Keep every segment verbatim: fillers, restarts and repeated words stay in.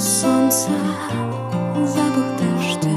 солнца, запах дождя.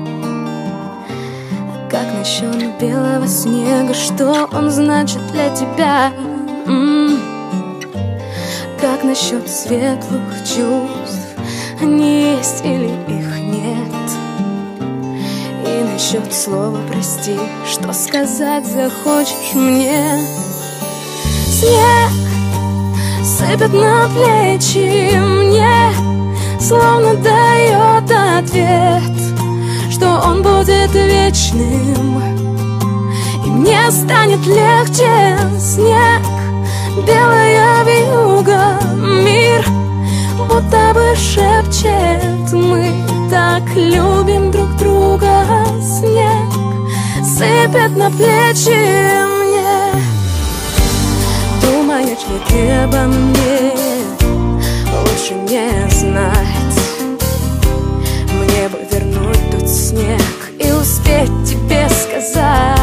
А как насчет белого снега? Что он значит для тебя? М-м-м. Как насчет светлых чувств? Они есть или их нет? И насчет слова прости, что сказать захочешь мне? Снег сыпет на плечи мне, словно дает ответ, что он будет вечным, и мне станет легче. Снег, белая вьюга, мир будто бы шепчет: мы так любим друг друга. Снег сыпет на плечи мне. Думаешь ли ты обо мне? Лучше не знать. Мне бы вернуть тот снег и успеть тебе сказать,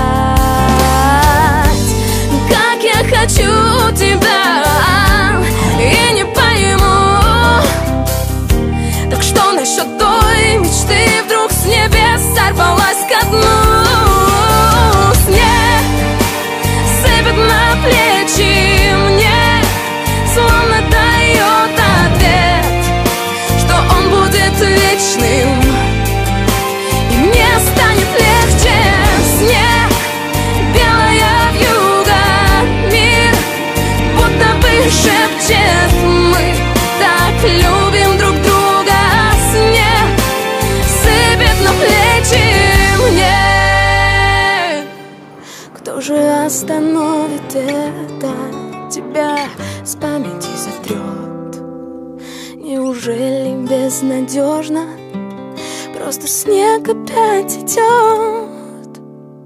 как я хочу тебя, и не пойму. Так что насчет той мечты? Вдруг с небес сорвалась ко дну. Снег сыпет на плечи мне, словно дает ответ, что он будет вечным, и мне станет легче. Снег, белая вьюга, мир будто бы шепчет: мы так любим друг друга. Снег сыпет на плечи мне. Кто же остановит это? Тебя с памяти сотрет. Неужели безнадежно? Просто снег опять идет.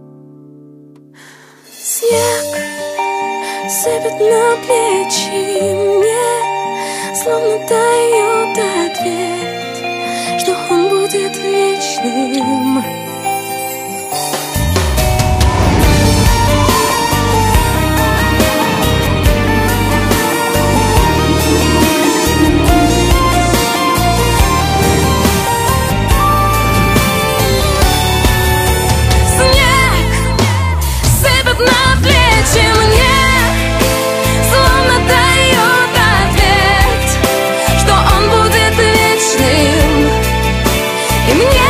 Снег сыпет на плечи мне, словно дает ответ, что он будет вечным. И мне